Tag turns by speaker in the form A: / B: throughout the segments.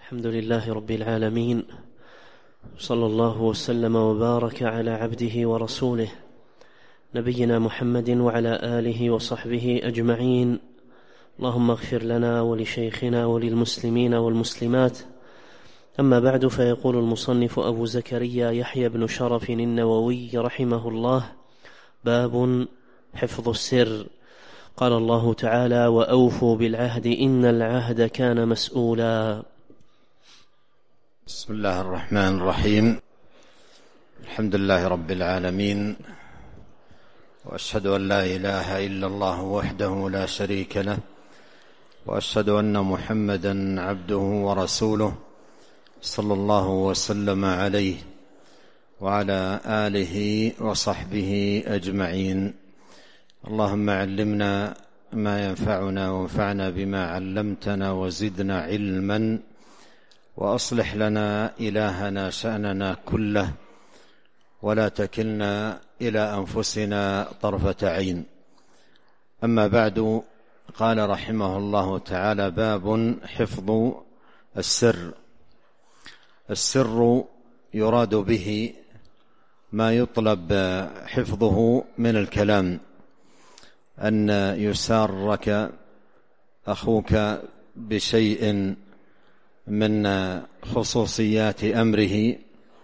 A: الحمد لله رب العالمين، صلى الله وسلم وبارك على عبده ورسوله نبينا محمد وعلى آله وصحبه أجمعين. اللهم اغفر لنا ولشيخنا وللمسلمين والمسلمات. أما بعد، فيقول المصنف أبو زكريا يحيى بن شرف النووي رحمه الله: باب حفظ السر. قال الله تعالى: وأوفوا بالعهد إن العهد كان مسؤولا.
B: بسم الله الرحمن الرحيم. الحمد لله رب العالمين، وأشهد أن لا إله إلا الله وحده لا شريك له، وأشهد أن محمدا عبده ورسوله صلى الله وسلم عليه وعلى آله وصحبه أجمعين. اللهم علمنا ما ينفعنا وانفعنا بما علمتنا وزدنا علما، وأصلح لنا إلهنا شأننا كله، ولا تكلنا إلى أنفسنا طرفة عين. أما بعد، قال رحمه الله تعالى: باب حفظ السر. السر يراد به ما يطلب حفظه من الكلام، أن يسارك أخوك بشيء من خصوصيات أمره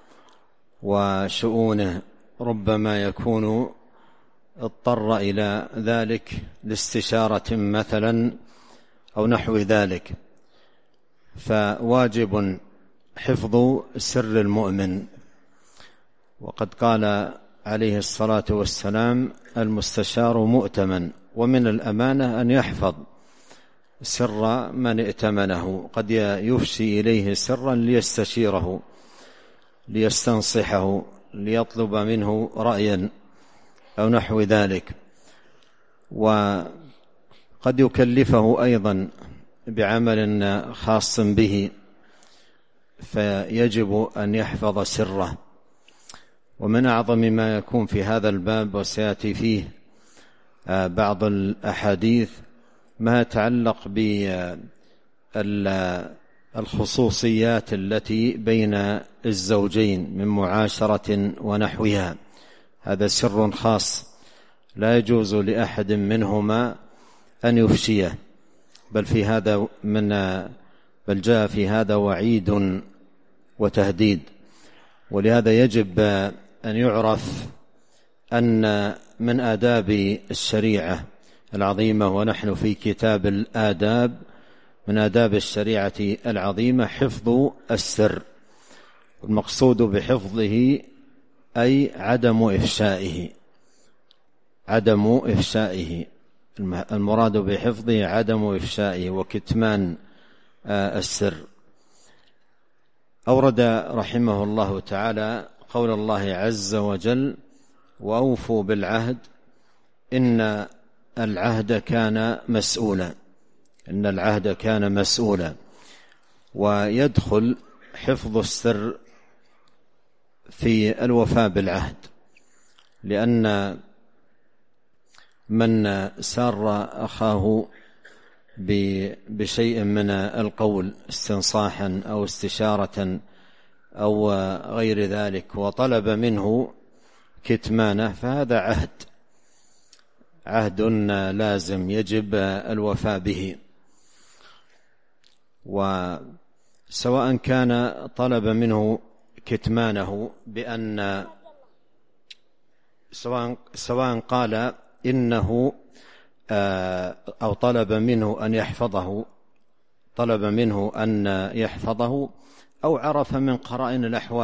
B: وشؤونه، ربما يكون اضطر إلى ذلك لاستشارة مثلا أو نحو ذلك، فواجب حفظ سر المؤمن. وقد قال عليه الصلاة والسلام: المستشار مؤتمن، ومن الأمانة أن يحفظ سر من ائتمنه. قد يفشي إليه سرا ليستشيره، ليستنصحه، ليطلب منه رأيا أو نحو ذلك، وقد يكلفه أيضا بعمل خاص به، فيجب أن يحفظ سره. ومن أعظم ما يكون في هذا الباب، وسيأتي فيه بعض الأحاديث، ما يتعلق بالخصوصيات التي بين الزوجين من معاشرة ونحوها. هذا سر خاص لا يجوز لأحد منهما أن يفشيه، بل جاء في هذا وعيد وتهديد. ولهذا يجب أن يعرف أن من آداب الشريعة العظيمة، ونحن في كتاب الآداب، من آداب الشريعة العظيمة حفظ السر. المقصود بحفظه أي عدم إفشائه. المراد بحفظه عدم إفشائه وكتمان السر. أورد رحمه الله تعالى قول الله عز وجل: وأوفوا بالعهد إن العهد كان مسؤولا. ويدخل حفظ السر في الوفاء بالعهد، لأن من سار أخاه بشيء من القول استنصاحا أو استشارة أو غير ذلك، وطلب منه كتمانه، فهذا عهد لازم يجب الوفاء به. وسواء كان طلب منه كتمانه بأن سواء قال إنه أو طلب منه أن يحفظه، أو عرف من قرائن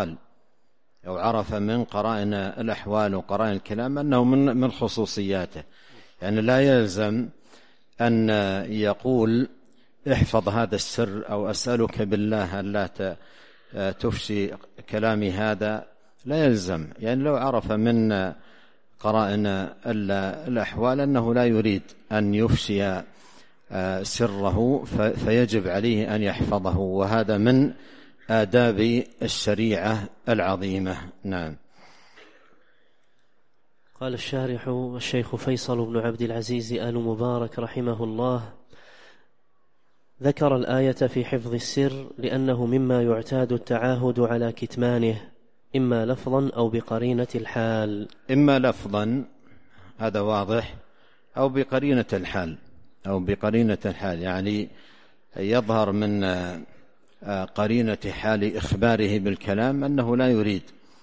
B: الأحوال وقرائن الكلام أنه من خصوصياته. يعني لا يلزم أن يقول: احفظ هذا السر، أو أسألك بالله أن لا تفشي كلامي هذا. لا يلزم، يعني لو عرف من قرائن الأحوال أنه لا يريد أن يفشي سره، فيجب عليه أن يحفظه، وهذا من آداب الشريعة العظيمة. نعم.
A: قال الشارح الشيخ فيصل بن عبد العزيز آل مبارك رحمه الله: ذكر الآية في حفظ السر لأنه مما يعتاد التعاهد على كتمانه إما لفظا أو بقرينة الحال.
B: إما لفظا، هذا واضح، أو بقرينة الحال، يعني يظهر من قرينة حال إخباره بالكلام أنه لا يريد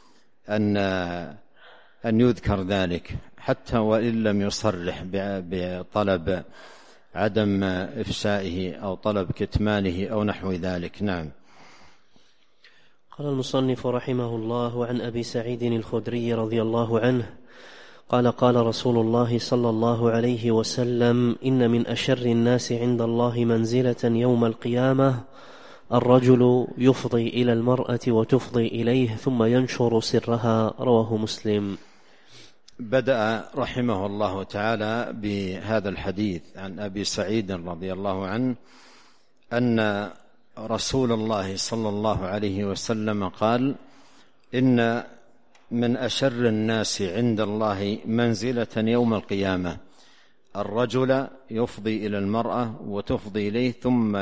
B: أن يذكر ذلك حتى وإن لم يصرح بطلب عدم إفشائه أو طلب كتمانه أو نحو ذلك. نعم.
A: قال المصنف رحمه الله: عن أبي سعيد الخدري رضي الله عنه قال: قال رسول الله صلى الله عليه وسلم: إن من أشر الناس عند الله منزلة يوم القيامة الرجل يفضي إلى المرأة وتفضي إليه ثم ينشر سرها. رواه مسلم.
B: بدأ رحمه الله تعالى بهذا الحديث عن أبي سعيد رضي الله عنه أن رسول الله صلى الله عليه وسلم قال: إن من أشر الناس عند الله منزلة يوم القيامة الرجل يفضي إلى المرأة وتفضي إليه ثم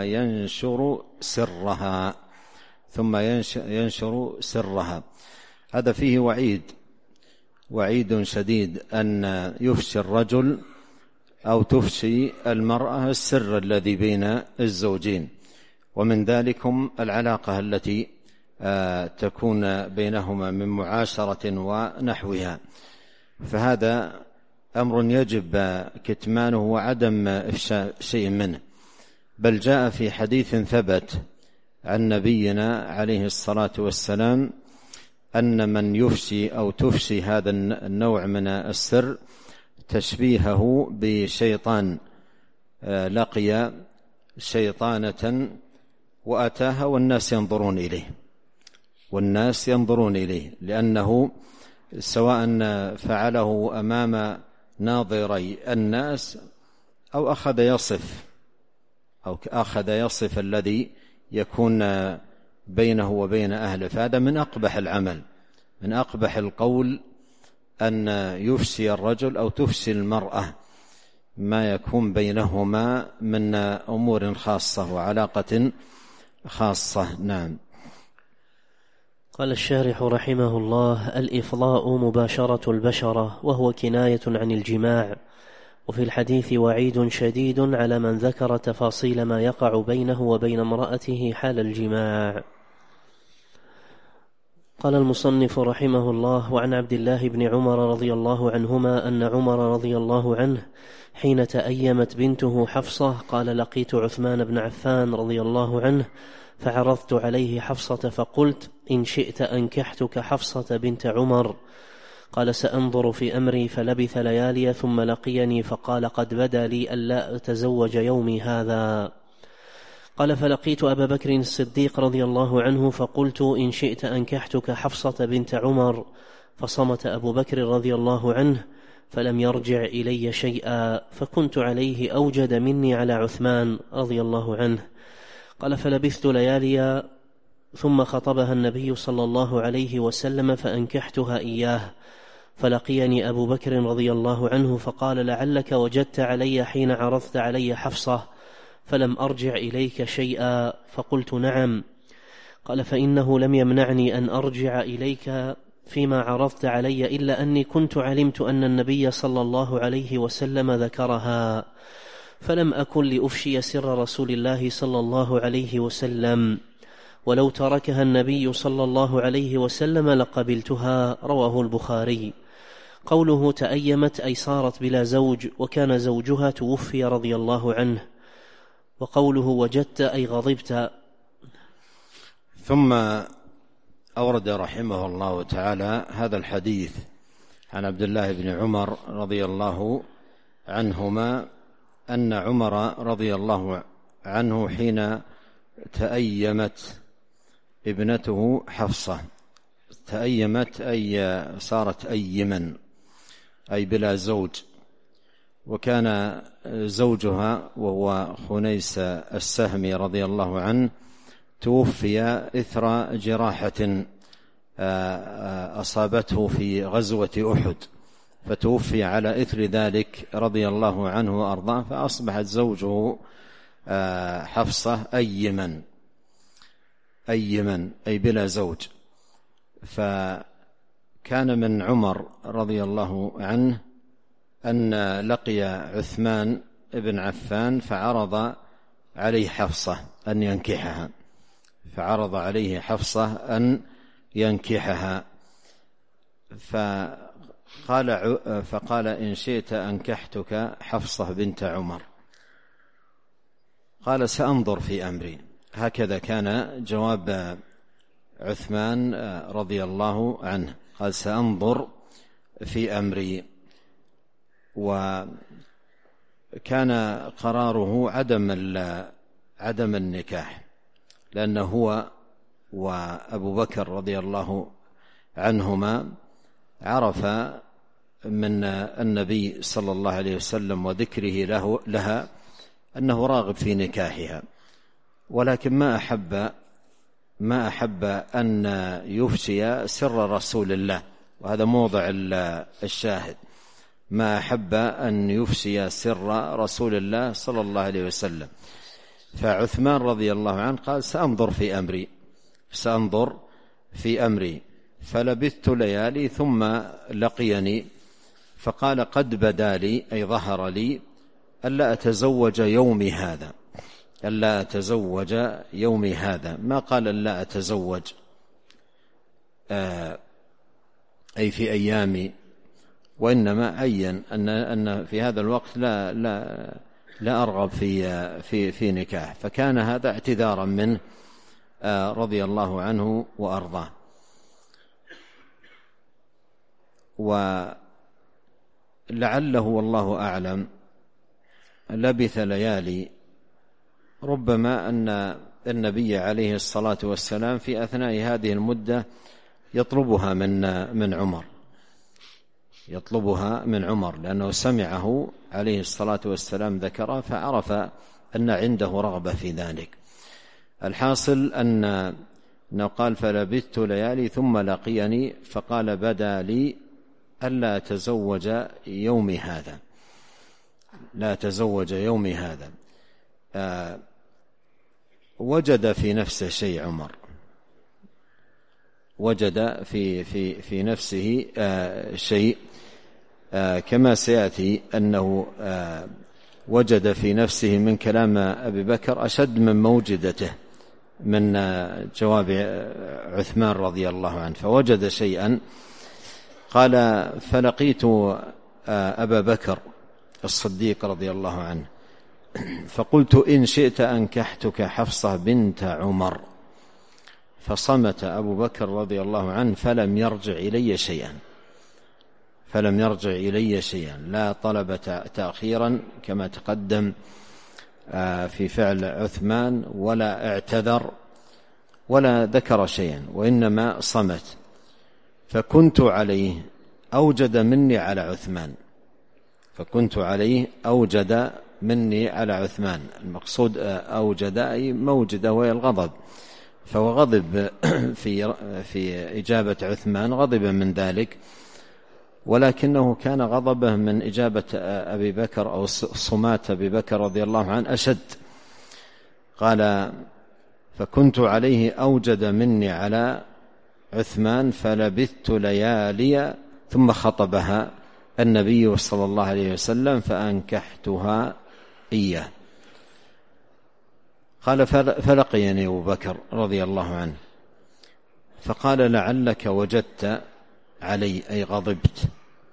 B: ينشر سرها. هذا فيه وعيد شديد أن يفشي الرجل أو تفشي المرأة السر الذي بين الزوجين، ومن ذلكم العلاقة التي تكون بينهما من معاشرة ونحوها، فهذا أمر يجب كتمانه وعدم إفشاء شيء منه. بل جاء في حديث ثبت عن نبينا عليه الصلاة والسلام أن من يفشي أو تفشي هذا النوع من السر تشبيهه بشيطان لقي شيطانة وأتاها والناس ينظرون إليه، لأنه سواء فعله أمام ناظري الناس أو أخذ يصف الذي يكون بينه وبين أهله، فهذا من أقبح العمل، من أقبح القول أن يفشي الرجل أو تفشي المرأة ما يكون بينهما من أمور خاصة وعلاقة خاصة. نعم.
A: قال الشارح رحمه الله: الإفضاء مباشرة البشرة، وهو كناية عن الجماع. وفي الحديث وعيد شديد على من ذكر تفاصيل ما يقع بينه وبين امرأته حال الجماع. قال المصنف رحمه الله: وعن عبد الله بن عمر رضي الله عنهما أن عمر رضي الله عنه حين تأيمت بنته حفصة قال: لقيت عثمان بن عفان رضي الله عنه فعرضت عليه حفصة فقلت: إن شئت أنكحتك حفصة بنت عمر. قال: سأنظر في أمري. فلبث ليالي ثم لقيني فقال: قد بدا لي ألا أتزوج يومي هذا. قال: فلقيت أبا بكر الصديق رضي الله عنه فقلت: إن شئت أنكحتك حفصة بنت عمر. فصمت أبو بكر رضي الله عنه فلم يرجع إلي شيئا، فكنت عليه أوجد مني على عثمان رضي الله عنه. قال: فلبثت ليالي ثم خطبها النبي صلى الله عليه وسلم فأنكحتها إياه. فلقيني أبو بكر رضي الله عنه فقال: لعلك وجدت علي حين عرضت علي حفصة فلم أرجع إليك شيئا. فقلت: نعم. قال: فإنه لم يمنعني أن أرجع إليك فيما عرضت علي إلا أني كنت علمت أن النبي صلى الله عليه وسلم ذكرها، فلم أكن لأفشي سر رسول الله صلى الله عليه وسلم، ولو تركها النبي صلى الله عليه وسلم لقبلتها. رواه البخاري. قوله تأيمت أي صارت بلا زوج، وكان زوجها توفي رضي الله عنه. وقوله وجدت أي غضبت.
B: ثم أورد رحمه الله تعالى هذا الحديث عن عبد الله بن عمر رضي الله عنهما أن عمر رضي الله عنه حين تأيمت ابنته حفصة، تأيمت أي صارت أيما أي بلا زوج، وكان زوجها وهو خنيس السهمي رضي الله عنه توفي إثر جراحة أصابته في غزوة أحد، فتوفي على إثر ذلك رضي الله عنه وأرضاه، فأصبحت زوجه حفصة أيمن أي بلا زوج. فكان من عمر رضي الله عنه أن لقي عثمان بن عفان فعرض عليه حفصة أن ينكحها، فقال إن شئت أنكحتك حفصة بنت عمر. قال سأنظر في أمري. هكذا كان جواب عثمان رضي الله عنه، قال سأنظر في أمري. وكان قراره عدم النكاح، لأنه هو وأبو بكر رضي الله عنهما عرف من النبي صلى الله عليه وسلم وذكره لها أنه راغب في نكاحها، ولكن ما أحب أن يفشي سر رسول الله، وهذا موضع الشاهد، ما أحب أن يفشي سر رسول الله صلى الله عليه وسلم. فعثمان رضي الله عنه قال سأنظر في أمري. فلبثت ليالي ثم لقيني فقال قد بدا لي أي ظهر لي ألا أتزوج يومي هذا، ما قال ألا أتزوج أي في أيامي، وإنما عين أن في هذا الوقت لا أرغب في نكاح. فكان هذا اعتذارا منه رضي الله عنه وأرضاه. ولعله والله أعلم لبث ليالي، ربما أن النبي عليه الصلاة والسلام في أثناء هذه المدة يطلبها من عمر، لأنه سمعه عليه الصلاة والسلام ذكره فعرف أن عنده رغبة في ذلك. الحاصل أنه قال فلبثت ليالي ثم لقيني فقال بدا لي ألا أتزوج يومي هذا. وجد في نفسه شيء عمر، وجد في نفسه شيء كما سيأتي أنه وجد في نفسه من كلام أبي بكر أشد من موجدته من جواب عثمان رضي الله عنه، فوجد شيئا. قال فلقيت أبا بكر الصديق رضي الله عنه فقلت إن شئت أنكحتك حفصة بنت عمر، فصمت أبو بكر رضي الله عنه فلم يرجع إلي شيئا، لا طلب تأخيرا كما تقدم في فعل عثمان، ولا اعتذر ولا ذكر شيئا، وإنما صمت. فكنت عليه أوجد مني على عثمان. المقصود أوجد أي موجدة وهي الغضب، فهو غضب في إجابة عثمان، غضب من ذلك، ولكنه كان غضبه من إجابة أبي بكر أو صمات أبي بكر رضي الله عنه أشد. قال فكنت عليه أوجد مني على عثمان فلبثت ليالي ثم خطبها النبي صلى الله عليه وسلم فأنكحتها إياه. قال فلقيني أبو بكر رضي الله عنه فقال لعلك وجدت علي أي غضبت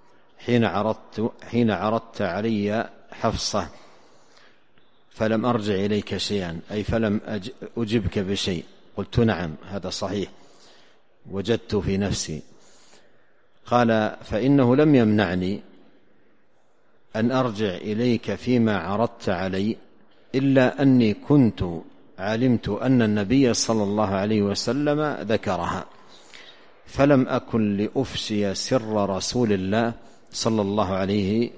B: حين عرضت علي حفصة فلم أرجع إليك شيئا، أي فلم أجبك بشيء. قلت نعم هذا صحيح، وجدت في نفسي. قال فإنه لم يمنعني أن أرجع إليك فيما عرضت علي إلا أني كنت علمت أن النبي صلى الله عليه وسلم ذكرها، فلم أكن لأفشي سر رسول الله صلى الله عليه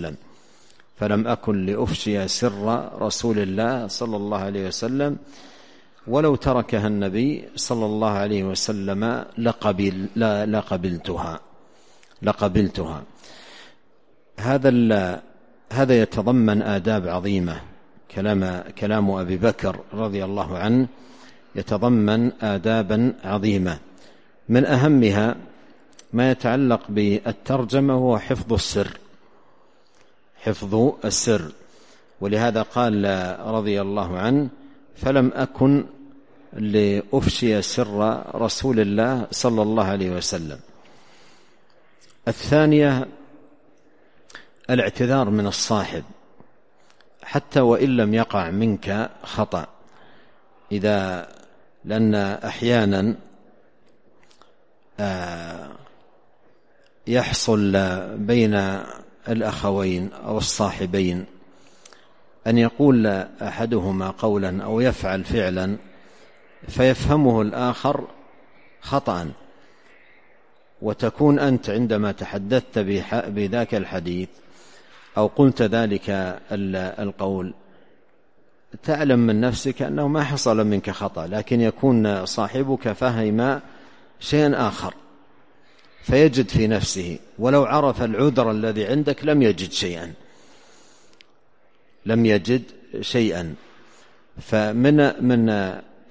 B: وسلم، ولو تركها النبي صلى الله عليه وسلم لقبلتها. هذا يتضمن آداب عظيمة كلام أبي بكر رضي الله عنه يتضمن آدابا عظيمة، من أهمها ما يتعلق بالترجمة هو حفظ السر. ولهذا قال رضي الله عنه: فلم أكن لأفشي سر رسول الله صلى الله عليه وسلم. الثانية الاعتذار من الصاحب حتى وإن لم يقع منك خطأ، لأن أحيانا يحصل بين الأخوين أو الصاحبين أن يقول أحدهما قولا أو يفعل فعلا فيفهمه الآخر خطأ، وتكون أنت عندما تحدثت بذاك الحديث أو قلت ذلك القول تعلم من نفسك أنه ما حصل منك خطأ، لكن يكون صاحبك فهم شيئا آخر فيجد في نفسه، ولو عرف العذر الذي عندك لم يجد شيئا. فمن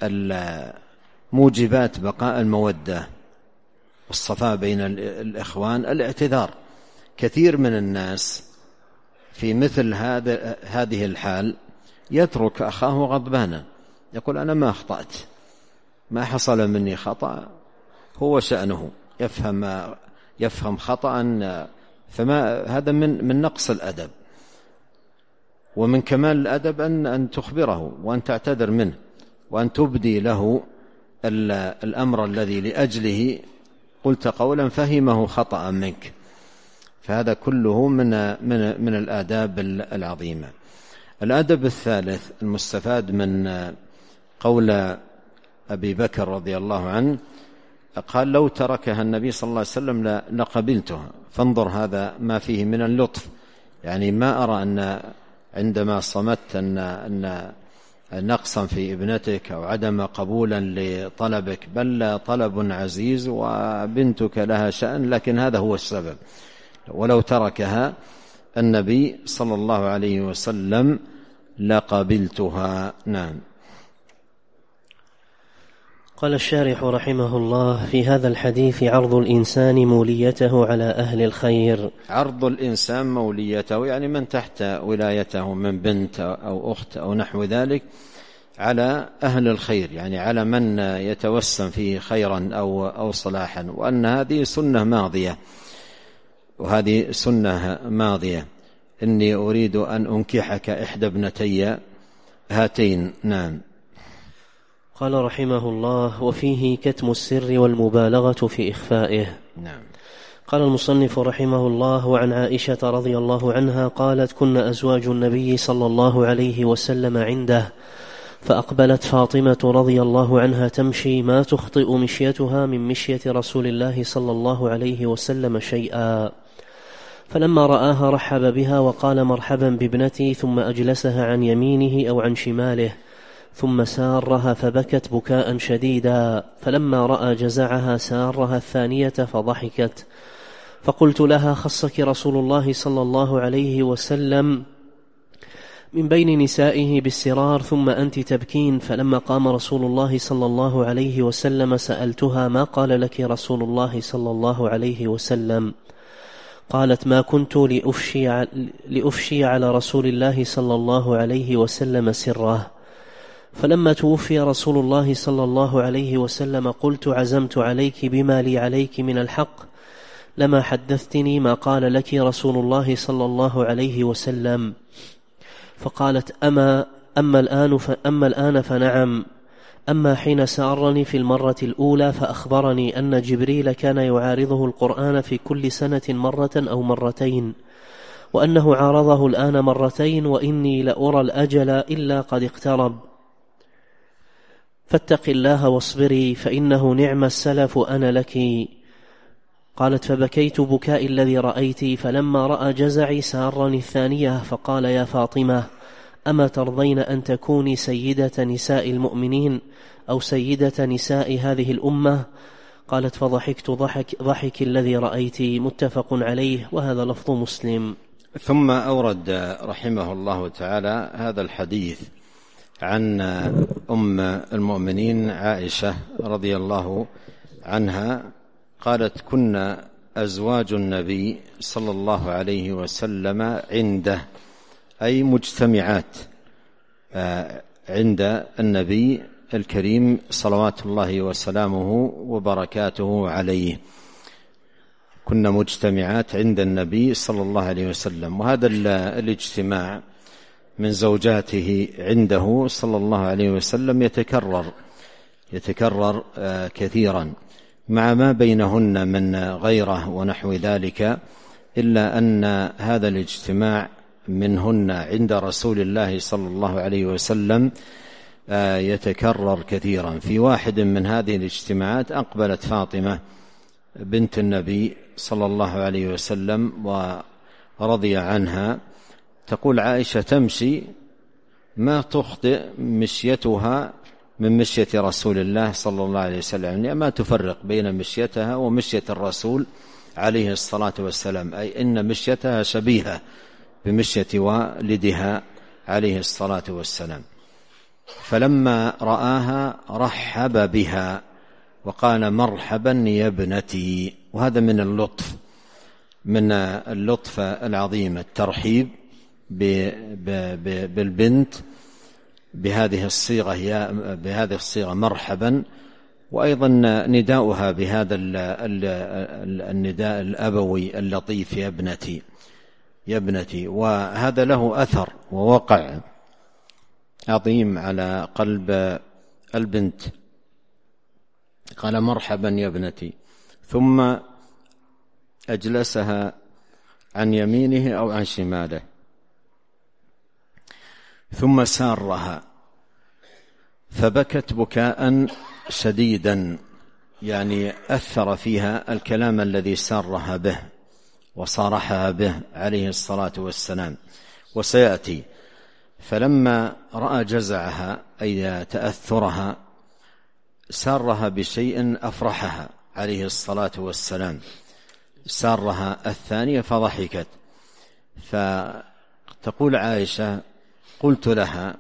B: موجبات بقاء المودة والصفاء بين الإخوان الاعتذار. كثير من الناس في مثل هذه الحال يترك أخاه غضبانا، يقول: أنا ما أخطأت، ما حصل مني خطأ، هو شأنه يفهم خطأ، فما هذا من نقص الأدب. ومن كمال الأدب أن تخبره وأن تعتذر منه وأن تبدي له الأمر الذي لأجله قلت قولا فهمه خطأ منك. فهذا كله من الآداب العظيمة. الأدب الثالث المستفاد من قول أبي بكر رضي الله عنه، قال: لو تركها النبي صلى الله عليه وسلم لقبلتها. فانظر هذا ما فيه من اللطف، يعني ما أرى أن عندما صمت أن نقصا في ابنتك أو عدم قبولا لطلبك، بل طلب عزيز وبنتك لها شأن، لكن هذا هو السبب. ولو تركها النبي صلى الله عليه وسلم لقبلتها. نعم.
A: قال الشارح رحمه الله: في هذا الحديث عرض الإنسان موليته على أهل الخير.
B: عرض الإنسان موليته يعني من تحت ولايته من بنت أو أخت أو نحو ذلك على أهل الخير، يعني على من يتوسم فيه خيرا أو صلاحا، وأن هذه سنة ماضية وهذه سنة ماضية. إني أريد أن أنكحك إحدى ابنتي هاتين. نعم.
A: قال رحمه الله: وفيه كتم السر والمبالغة في إخفائه.
B: نعم.
A: قال المصنف رحمه الله: وعن عائشة رضي الله عنها قالت: كنا أزواج النبي صلى الله عليه وسلم عنده، فأقبلت فاطمة رضي الله عنها تمشي ما تخطئ مشيتها من مشية رسول الله صلى الله عليه وسلم شيئا، فلما رآها رحب بها وقال: مرحبا بابنتي، ثم أجلسها عن يمينه أو عن شماله، ثم سارها فبكت بكاء شديدا، فلما رأى جزعها سارها الثانية فضحكت، فقلت لها: خصك رسول الله صلى الله عليه وسلم من بين نسائه بالسرار ثم أنت تبكين. فلما قام رسول الله صلى الله عليه وسلم سألتها: ما قال لك رسول الله صلى الله عليه وسلم؟ قالت: ما كنت لأفشي على رسول الله صلى الله عليه وسلم سره. فلما توفي رسول الله صلى الله عليه وسلم قلت: عزمت عليك بما لي عليك من الحق، لما حدثتني ما قال لك رسول الله صلى الله عليه وسلم. فقالت: أما الآن فنعم، أما حين سأرني في المرة الأولى فأخبرني أن جبريل كان يعارضه القرآن في كل سنة مرة أو مرتين، وأنه عارضه الآن مرتين، وإني لأرى الأجل إلا قد اقترب، فاتق الله واصبري فإنه نعم السلف أنا لك. قالت: فبكيت بكاء الذي رأيت، فلما رأى جزعي سارني الثانية، فقال: يا فاطمة، أما ترضين أن تكوني سيدة نساء المؤمنين أو سيدة نساء هذه الأمة؟ قالت: فضحكت ضحك الذي رأيت. متفق عليه، وهذا لفظ مسلم.
B: ثم أورد رحمه الله تعالى هذا الحديث عن أم المؤمنين عائشة رضي الله عنها قالت: كنا أزواج النبي صلى الله عليه وسلم عنده، أي مجتمعات عند النبي الكريم صلوات الله وسلامه وبركاته عليه. كنا مجتمعات عند النبي صلى الله عليه وسلم. وهذا الاجتماع من زوجاته عنده صلى الله عليه وسلم يتكرر كثيرا مع ما بينهن من غيره ونحو ذلك، إلا أن هذا الاجتماع منهن عند رسول الله صلى الله عليه وسلم يتكرر كثيرا. في واحد من هذه الاجتماعات أقبلت فاطمة بنت النبي صلى الله عليه وسلم ورضي عنها، تقول عائشة: تمشي ما تخطئ مشيتها من مشية رسول الله صلى الله عليه وسلم، يعني ما تفرق بين مشيتها ومشية الرسول عليه الصلاة والسلام، أي إن مشيتها شبيهة بمشية والدها عليه الصلاة والسلام. فلما رآها رحب بها وقال: مرحبا يا ابنتي. وهذا من اللطف العظيم، الترحيب بالبنت بهذه الصيغة مرحبا، وأيضا نداؤها بهذا النداء الأبوي اللطيف: يا ابنتي يا ابنتي. وهذا له أثر ووقع عظيم على قلب البنت. قال: مرحبا يا ابنتي، ثم أجلسها عن يمينه أو عن شماله، ثم سارها فبكت بكاء شديدا، يعني أثر فيها الكلام الذي سارها به وصارحها به عليه الصلاة والسلام، وسيأتي. فلما رأى جزعها أي تأثرها سارها بشيء أفرحها عليه الصلاة والسلام، سارها الثانية فضحكت. فتقول عائشة: قلت لها: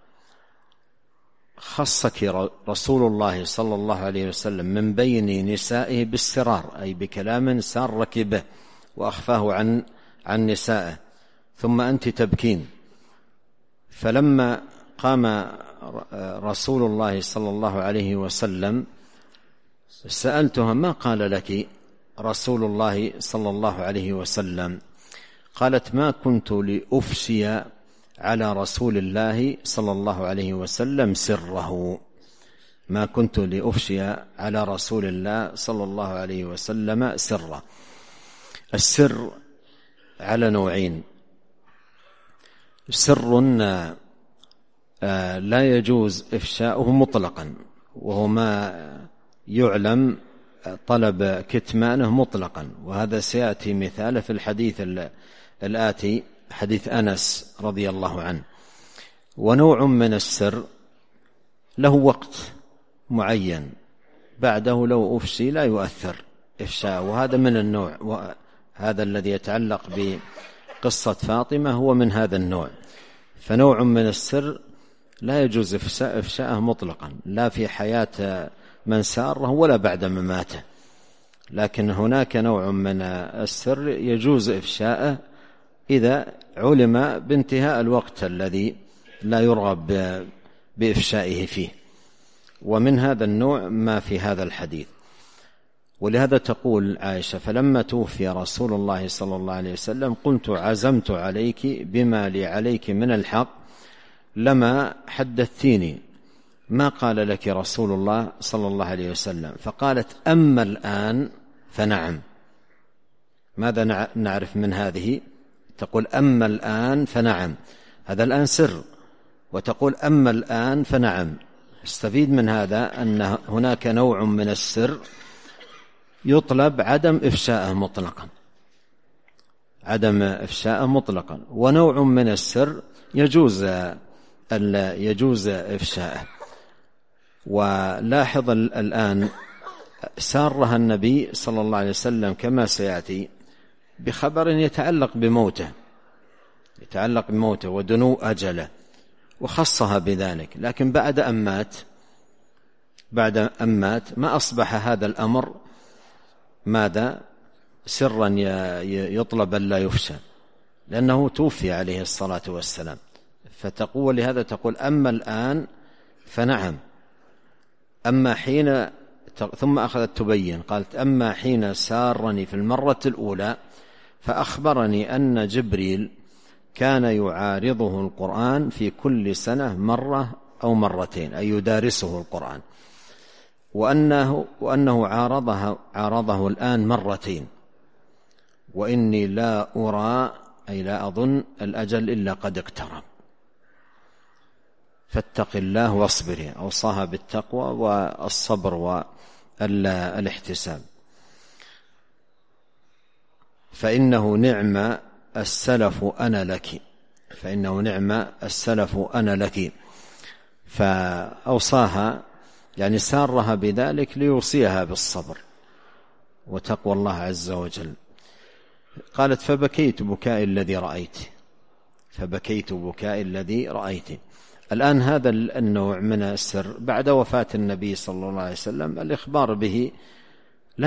B: خصك رسول الله صلى الله عليه وسلم من بين نسائه بالسرار، أي بكلام سارك به وأخفاه عن نسائه، ثم أنت تبكين. فلما قام رسول الله صلى الله عليه وسلم سألتها: ما قال لك رسول الله صلى الله عليه وسلم؟ قالت: ما كنت لأفشي على رسول الله صلى الله عليه وسلم سره. ما كنت لأفشي على رسول الله صلى الله عليه وسلم سره. السر على نوعين: سر لا يجوز إفشاؤه مطلقا، وهو ما يعلم طلب كتمانه مطلقا، وهذا سيأتي مثاله في الحديث الآتي، حديث أنس رضي الله عنه. ونوع من السر له وقت معين، بعده لو أفشي لا يؤثر إفشاء، وهذا من النوع، وهذا الذي يتعلق بقصة فاطمة هو من هذا النوع. فنوع من السر لا يجوز إفشاءه مطلقا، لا في حياة من ساره ولا بعد مماته، لكن هناك نوع من السر يجوز إفشاءه إذا علم بانتهاء الوقت الذي لا يرغب بإفشائه فيه، ومن هذا النوع ما في هذا الحديث. ولهذا تقول عائشة: فلما توفي رسول الله صلى الله عليه وسلم قلت: عزمت عليك بما لي عليك من الحق لما حدثتيني، ما قال لك رسول الله صلى الله عليه وسلم؟ فقالت: أما الآن فنعم. ماذا نعرف من هذه؟ تقول: أما الآن فنعم، هذا الآن سر، وتقول: أما الآن فنعم. استفيد من هذا أن هناك نوع من السر يطلب عدم إفشاءه مطلقا، عدم إفشاءه مطلقا، ونوع من السر يجوز إفشاءه. ولاحظ الآن سارها النبي صلى الله عليه وسلم كما سيأتي بخبر يتعلق بموته يتعلق بموته ودنو أجله، وخصها بذلك. لكن بعد أن مات ما أصبح هذا الأمر ماذا سرا يطلب أن لا يفشى، لأنه توفي عليه الصلاة والسلام. فتقول لهذا تقول أما الآن فنعم، أما حين، ثم أخذت تبين قالت أما حين سارني في المرة الأولى فأخبرني أن جبريل كان يعارضه القرآن في كل سنة مرة أو مرتين، أي يدارسه القرآن، وأنه عارضه الآن مرتين، وإني لا أرى أي لا أظن الأجل إلا قد اقترب، فاتق الله واصبري. أوصاها بالتقوى والصبر والاحتساب. فإنه نعم السلف أنا لك، فإنه نعم السلف أنا لك. فأوصاها يعني سارها بذلك ليوصيها بالصبر وتقوى الله عز وجل. قالت فبكيت بكاء الذي رأيت، فبكيت بكاء الذي رأيت. الآن هذا النوع من السر بعد وفاة النبي صلى الله عليه وسلم الإخبار به لا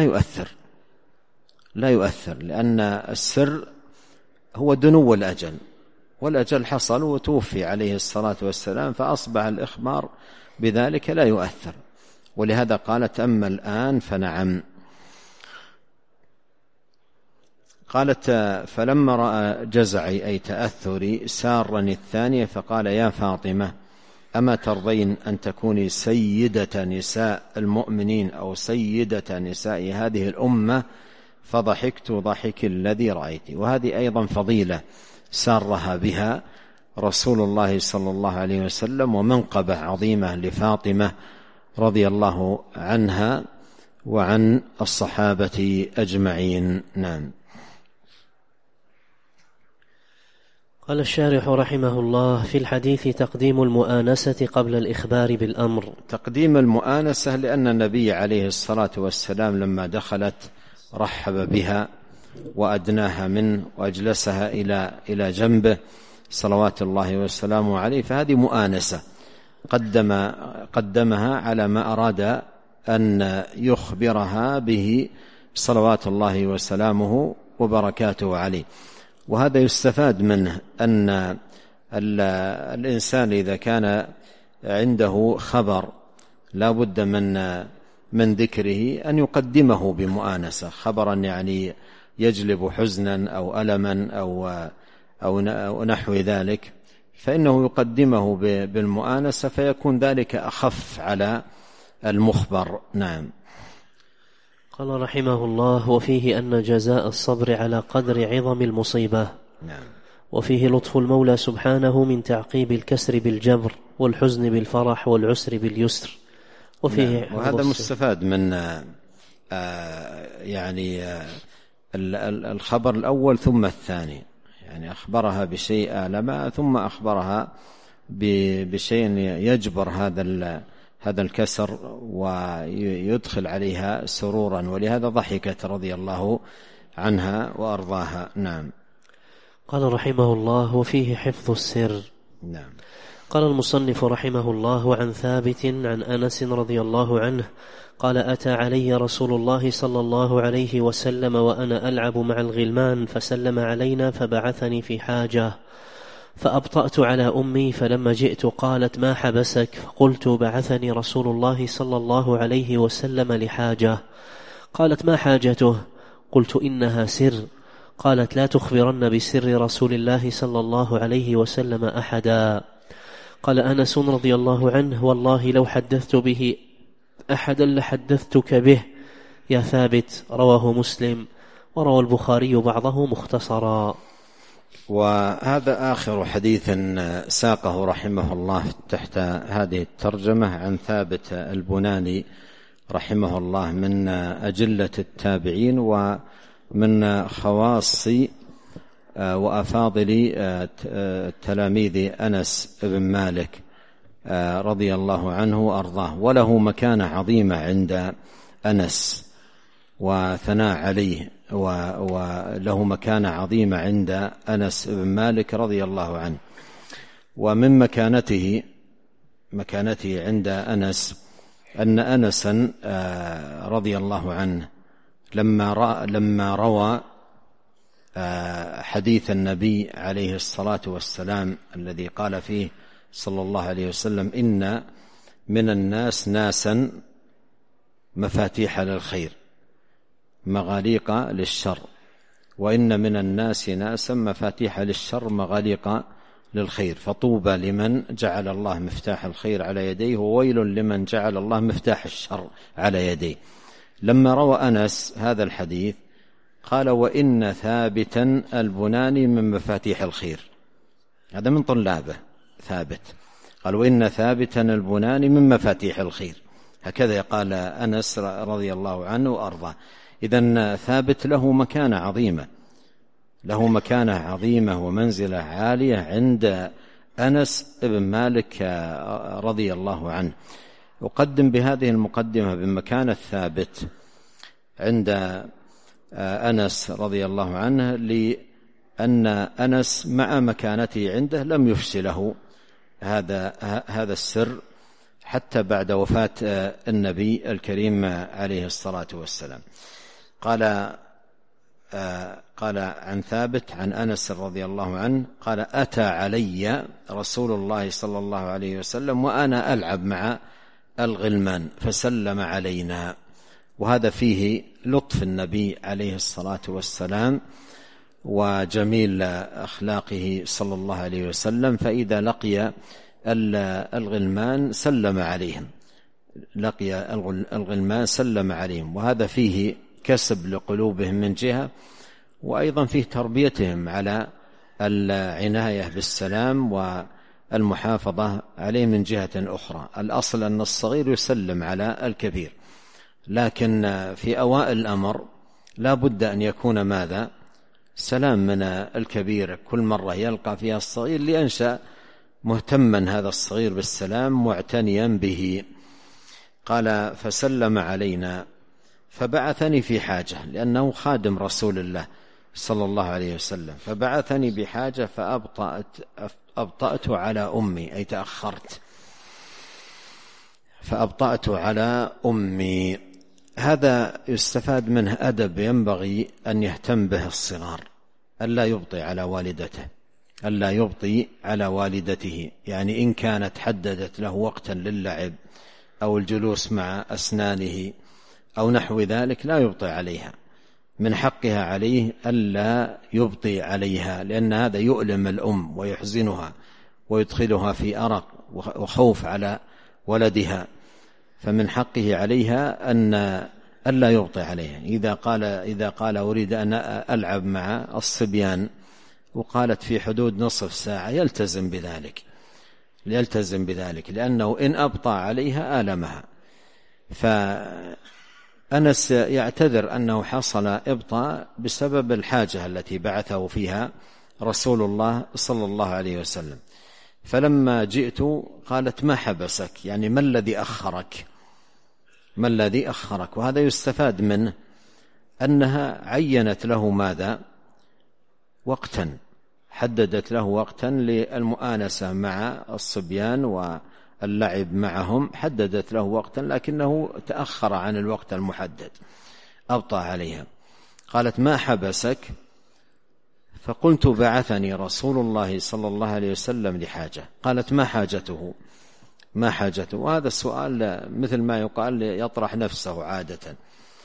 B: يؤثر، لأن السر هو دنو الأجل، والأجل حصل وتوفي عليه الصلاة والسلام، فأصبح الإخبار بذلك لا يؤثر. ولهذا قالت أما الآن فنعم. قالت فلما رأى جزعي أي تأثري سارني الثانية فقال يا فاطمة أما ترضين أن تكوني سيدة نساء المؤمنين أو سيدة نساء هذه الأمة؟ فضحكت ضحك الذي رأيت. وهذه أيضا فضيلة سارها بها رسول الله صلى الله عليه وسلم، ومنقبة عظيمة لفاطمة رضي الله عنها وعن الصحابة أجمعين. نعم.
A: قال الشارح رحمه الله في الحديث تقديم المؤانسة قبل الإخبار بالأمر.
B: تقديم المؤانسة لأن النبي عليه الصلاة والسلام لما دخلت رحب بها وأدناها منه وأجلسها إلى جنبه صلوات الله والسلام عليه، فهذه مؤانسة قدمها على ما أراد أن يخبرها به صلوات الله وسلامه وبركاته عليه. وهذا يستفاد منه أن الإنسان إذا كان عنده خبر لا بد من ذكره أن يقدمه بمؤانسة، خبرا يعني يجلب حزنا أو ألما أو نحو ذلك، فإنه يقدمه بالمؤانسة فيكون ذلك أخف على المخبر. نعم.
A: قال رحمه الله وفيه أن جزاء الصبر على قدر عظم المصيبة.
B: نعم.
A: وفيه لطف المولى سبحانه من تعقيب الكسر بالجبر والحزن بالفرح والعسر باليسر. وفيه
B: نعم. وهذا مستفاد من يعني الخبر الأول ثم الثاني، يعني أخبرها بشيء ألم ثم أخبرها بشيء يجبر هذا الكسر ويدخل عليها سرورا، ولهذا ضحكت رضي الله عنها وأرضاها. نعم.
A: قال رحمه الله وفيه حفظ السر.
B: نعم.
A: قال المصنف رحمه الله عن ثابت عن أنس رضي الله عنه قال أتى علي رسول الله صلى الله عليه وسلم وأنا ألعب مع الغلمان فسلم علينا فبعثني في حاجة، فأبطأت على أمي، فلما جئت قالت ما حبسك؟ فقلت بعثني رسول الله صلى الله عليه وسلم لحاجة. قالت ما حاجته؟ قلت إنها سر. قالت لا تخبرن بسر رسول الله صلى الله عليه وسلم أحدا. قال أنس رضي الله عنه والله لو حدثت به أحدا لحدثتك به يا ثابت. رواه مسلم وروى البخاري بعضه مختصرا.
B: وهذا آخر حديث ساقه رحمه الله تحت هذه الترجمة عن ثابت البناني رحمه الله من أجلة التابعين ومن خواص وأفاضل تلاميذ أنس بن مالك رضي الله عنه وأرضاه، وله مكانة عظيمة عند أنس وثناء عليه وله مكانة عظيمة عند أنس بن مالك رضي الله عنه. ومن مكانته عند أنس أن أنسا رضي الله عنه لما روى حديث النبي عليه الصلاة والسلام الذي قال فيه صلى الله عليه وسلم: إن من الناس ناسا مفاتيح للخير مغاليق للشر، وإن من الناس ناسا مفاتيح للشر مغاليق للخير، فطوبى لمن جعل الله مفتاح الخير على يديه، وويل لمن جعل الله مفتاح الشر على يديه. لما روى أنس هذا الحديث قال: وإن ثابتا البناني من مفاتيح الخير. هذا من طلابه ثابت، قال: وإن ثابتا البناني من مفاتيح الخير. هكذا قال أنس رضي الله عنه وأرضاه. إذن ثابت له مكانة عظيمة ومنزلة عالية عند أنس بن مالك رضي الله عنه. أقدم بهذه المقدمة بمكانة ثابت عند أنس رضي الله عنه، لأن أنس مع مكانته عنده لم يفش له هذا السر حتى بعد وفاة النبي الكريم عليه الصلاة والسلام. قال عن ثابت عن أنس رضي الله عنه قال: أتى علي رسول الله صلى الله عليه وسلم وأنا ألعب مع الغلمان فسلم علينا. وهذا فيه لطف النبي عليه الصلاة والسلام وجميل أخلاقه صلى الله عليه وسلم، فإذا لقي الغلمان سلم عليهم، وهذا فيه كسب لقلوبهم من جهة، وأيضا فيه تربيتهم على العناية بالسلام والمحافظة عليه من جهة أخرى. الأصل أن الصغير يسلم على الكبير، لكن في أوائل الأمر لا بد أن يكون ماذا؟ سلام من الكبير كل مرة يلقى فيها الصغير، لينشأ مهتما هذا الصغير بالسلام معتنيا به. قال: فسلم علينا فبعثني في حاجة، لأنه خادم رسول الله صلى الله عليه وسلم، فبعثني بحاجة فأبطأت على أمي، أي تأخرت، فأبطأت على أمي. هذا يستفاد منه أدب ينبغي أن يهتم به الصغار، ألا يبطي على والدته، يعني إن كانت حددت له وقتا للعب أو الجلوس مع أسنانه أو نحو ذلك لا يبطي عليها، من حقها عليه ألا يبطي عليها، لأن هذا يؤلم الأم ويحزنها ويدخلها في أرق وخوف على ولدها، فمن حقه عليها أن ألا يبطي عليها. إذا قال أريد أن ألعب مع الصبيان وقالت في حدود نصف ساعة يلتزم بذلك، لأنه إن أبطأ عليها آلمها. فأنس يعتذر أنه حصل إبطاء بسبب الحاجة التي بعثه فيها رسول الله صلى الله عليه وسلم. فلما جئت قالت: ما حبسك؟ يعني ما الذي أخرك؟ وهذا يستفاد منه أنها عينت له ماذا؟ وقتا، حددت له وقتا للمؤانسة مع الصبيان واللعب معهم، حددت له وقتا لكنه تأخر عن الوقت المحدد، أبطأ عليها. قالت: ما حبسك؟ فقلت: بعثني رسول الله صلى الله عليه وسلم لحاجة. قالت: ما حاجته؟ وهذا السؤال مثل ما يقال يطرح نفسه عادة.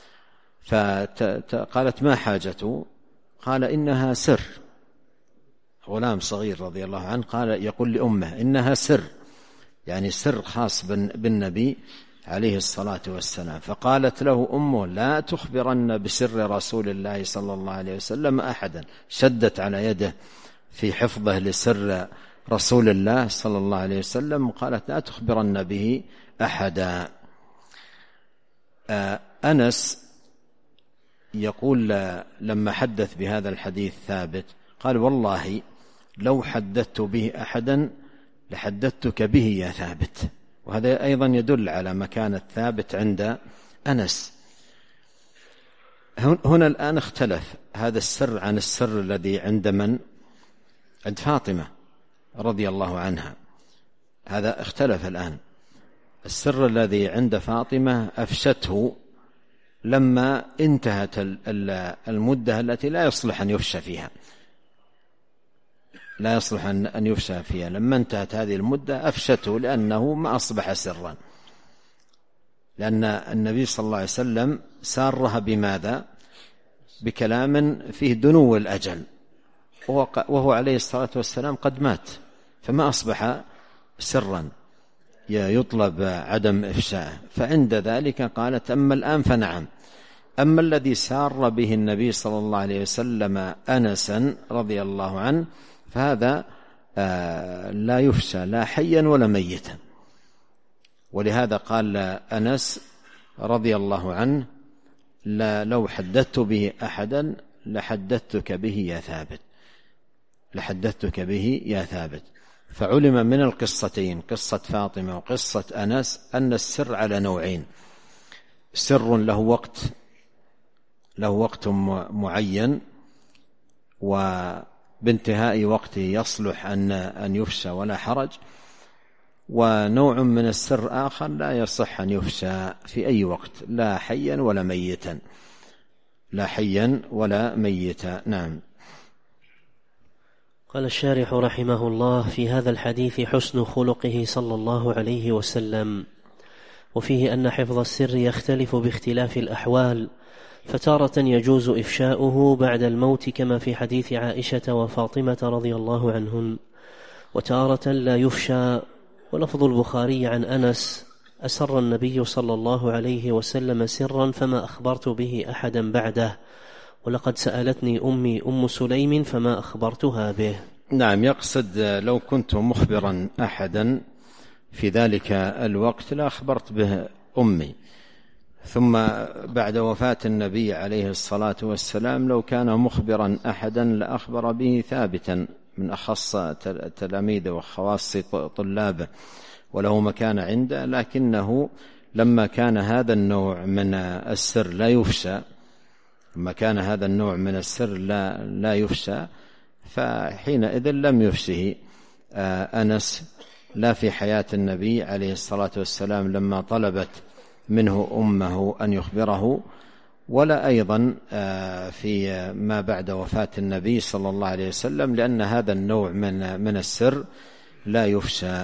B: فقالت: ما حاجته؟ قال: إنها سر. غلام صغير رضي الله عنه يقول لأمه: إنها سر، يعني سر خاص بالنبي عليه الصلاة والسلام. فقالت له أمه: لا تخبرن بسر رسول الله صلى الله عليه وسلم أحدا، شدت على يده في حفظه لسر رسول الله صلى الله عليه وسلم، وقالت: لا تخبرن به أحدا. أنس يقول لما حدث بهذا الحديث ثابت قال: والله لو حدثت به أحدا لحدثتك به يا ثابت. وهذا أيضا يدل على مكانة ثابت عند أنس. هنا الآن اختلف هذا السر عن السر الذي عند من؟ عند فاطمة رضي الله عنها. هذا اختلف الآن. السر الذي عند فاطمة أفشته لما انتهت المدة التي لا يصلح أن يفشى فيها، لا يصلح أن يفشى فيها. لما انتهت هذه المدة أفشته لأنه ما أصبح سرا، لأن النبي صلى الله عليه وسلم سارها بماذا؟ بكلام فيه دنو الأجل، وهو عليه الصلاة والسلام قد مات، فما أصبح سرا يطلب عدم إفشاءه. فعند ذلك قالت أما الآن فنعم. أما الذي سار به النبي صلى الله عليه وسلم أنسا رضي الله عنه فهذا لا يفشى لا حيا ولا ميتا. ولهذا قال أنس رضي الله عنه لو حدثت به أحدا لحدثتك به يا ثابت، لحدثتك به يا ثابت. فعلم من القصتين، قصة فاطمة وقصة أنس، أن السر على نوعين: سر له وقت معين وبانتهاء وقته يصلح أن يفشى ولا حرج، ونوع من السر آخر لا يصح أن يفشى في أي وقت، لا حيا ولا ميتا، لا حيا ولا ميتا. نعم.
A: قال الشارح رحمه الله: في هذا الحديث حسن خلقه صلى الله عليه وسلم، وفيه أن حفظ السر يختلف باختلاف الأحوال، فتارة يجوز إفشاؤه بعد الموت كما في حديث عائشة وفاطمة رضي الله عنهن، وتارة لا يفشى. ولفظ البخاري عن أنس: أسر النبي صلى الله عليه وسلم سرا فما أخبرت به أحدا بعده، ولقد سألتني أمي أم سليم فما أخبرتها به.
B: نعم، يقصد لو كنت مخبرا أحدا في ذلك الوقت لا أخبرت به أمي، ثم بعد وفاة النبي عليه الصلاة والسلام لو كان مخبرا أحدا لأخبر به ثابتا من أخص تلاميذه وخواص طلابه وله مكان عنده، لكنه لما كان هذا النوع من السر لا يفشى، لما كان هذا النوع من السر لا يفشى، فحينئذ لم يفشه أنس لا في حياة النبي عليه الصلاة والسلام لما طلبت منه أمه أن يخبره، ولا أيضا في ما بعد وفاة النبي صلى الله عليه وسلم، لأن هذا النوع من السر لا يفشى.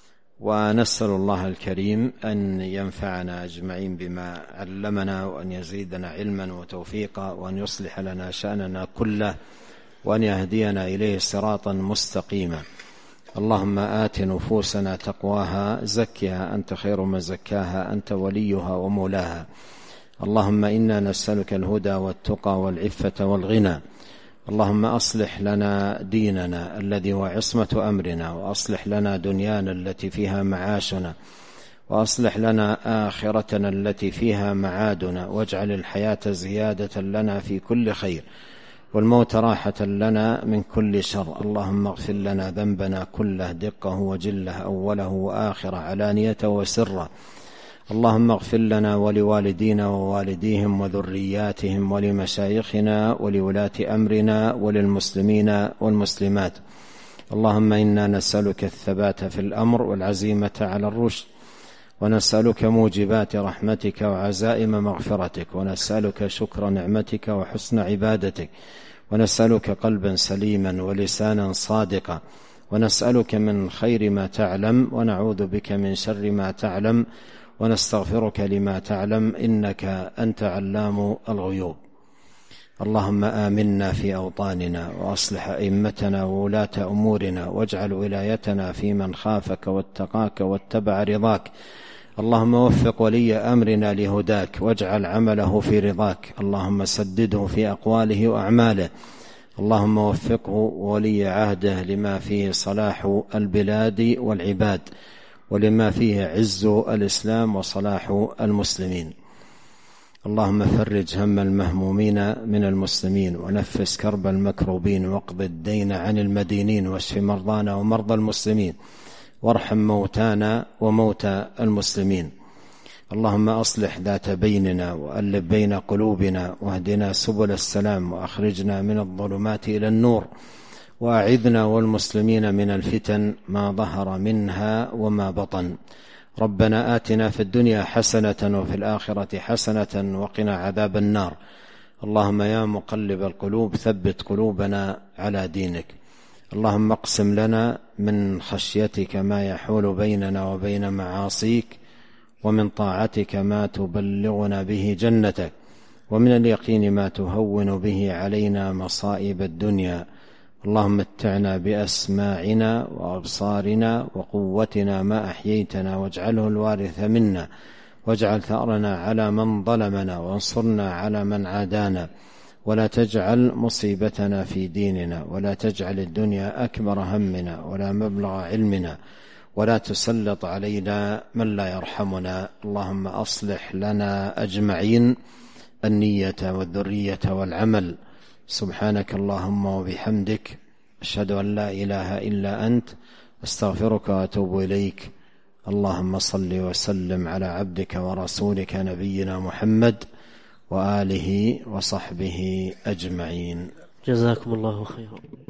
B: ونسأل الله الكريم أن ينفعنا أجمعين بما علمنا، وأن يزيدنا علما وتوفيقا، وأن يصلح لنا شأننا كله، وأن يهدينا إليه صراطا مستقيما. اللهم آت نفوسنا تقواها، زكها أنت خير من زكاها، أنت وليها ومولاها. اللهم إنا نسألك الهدى والتقى والعفة والغنى. اللهم أصلح لنا ديننا الذي هو عصمة أمرنا، وأصلح لنا دنيانا التي فيها معاشنا، وأصلح لنا آخرتنا التي فيها معادنا، واجعل الحياة زيادة لنا في كل خير، والموت راحة لنا من كل شر. اللهم اغفر لنا ذنبنا كله دقه وجله، أوله وآخره، علانيته وسره. اللهم اغفر لنا ولوالدينا ووالديهم وذرياتهم ولمشايخنا ولولاة أمرنا وللمسلمين والمسلمات. اللهم إنا نسألك الثبات في الأمر والعزيمة على الرشد، ونسألك موجبات رحمتك وعزائم مغفرتك، ونسألك شكر نعمتك وحسن عبادتك، ونسألك قلبا سليما ولسانا صادقا، ونسألك من خير ما تعلم، ونعوذ بك من شر ما تعلم، ونستغفرك لما تعلم، إنك أنت علام الغيوب. اللهم آمنا في أوطاننا، وأصلح أئمتنا وولاة أمورنا، واجعل ولايتنا في من خافك واتقاك واتبع رضاك. اللهم وفق ولي أمرنا لهداك، واجعل عمله في رضاك. اللهم سدده في أقواله وأعماله. اللهم وفقه ولي عهده لما فيه صلاح البلاد والعباد، ولما فيه عز الإسلام وصلاح المسلمين. اللهم فرج هم المهمومين من المسلمين، ونفس كرب المكروبين، واقض الدين عن المدينين، واشف مرضانا ومرضى المسلمين، وارحم موتانا وموتى المسلمين. اللهم أصلح ذات بيننا وألف بين قلوبنا واهدنا سبل السلام وأخرجنا من الظلمات إلى النور وأعذنا والمسلمين من الفتن ما ظهر منها وما بطن. ربنا آتنا في الدنيا حسنة وفي الآخرة حسنة وقنا عذاب النار. اللهم يا مقلب القلوب ثبت قلوبنا على دينك. اللهم اقسم لنا من خشيتك ما يحول بيننا وبين معاصيك، ومن طاعتك ما تبلغنا به جنتك، ومن اليقين ما تهون به علينا مصائب الدنيا. اللهم متعنا بأسماعنا وأبصارنا وقوتنا ما أحييتنا، واجعله الوارث منا، واجعل ثأرنا على من ظلمنا، وانصرنا على من عادانا، ولا تجعل مصيبتنا في ديننا، ولا تجعل الدنيا أكبر همنا ولا مبلغ علمنا، ولا تسلط علينا من لا يرحمنا. اللهم أصلح لنا أجمعين النية والذرية والعمل. سبحانك اللهم وبحمدك، أشهد أن لا إله إلا أنت، أستغفرك وأتوب إليك. اللهم صل وسلم على عبدك ورسولك نبينا محمد وآله وصحبه أجمعين.
A: جزاكم الله خيرا.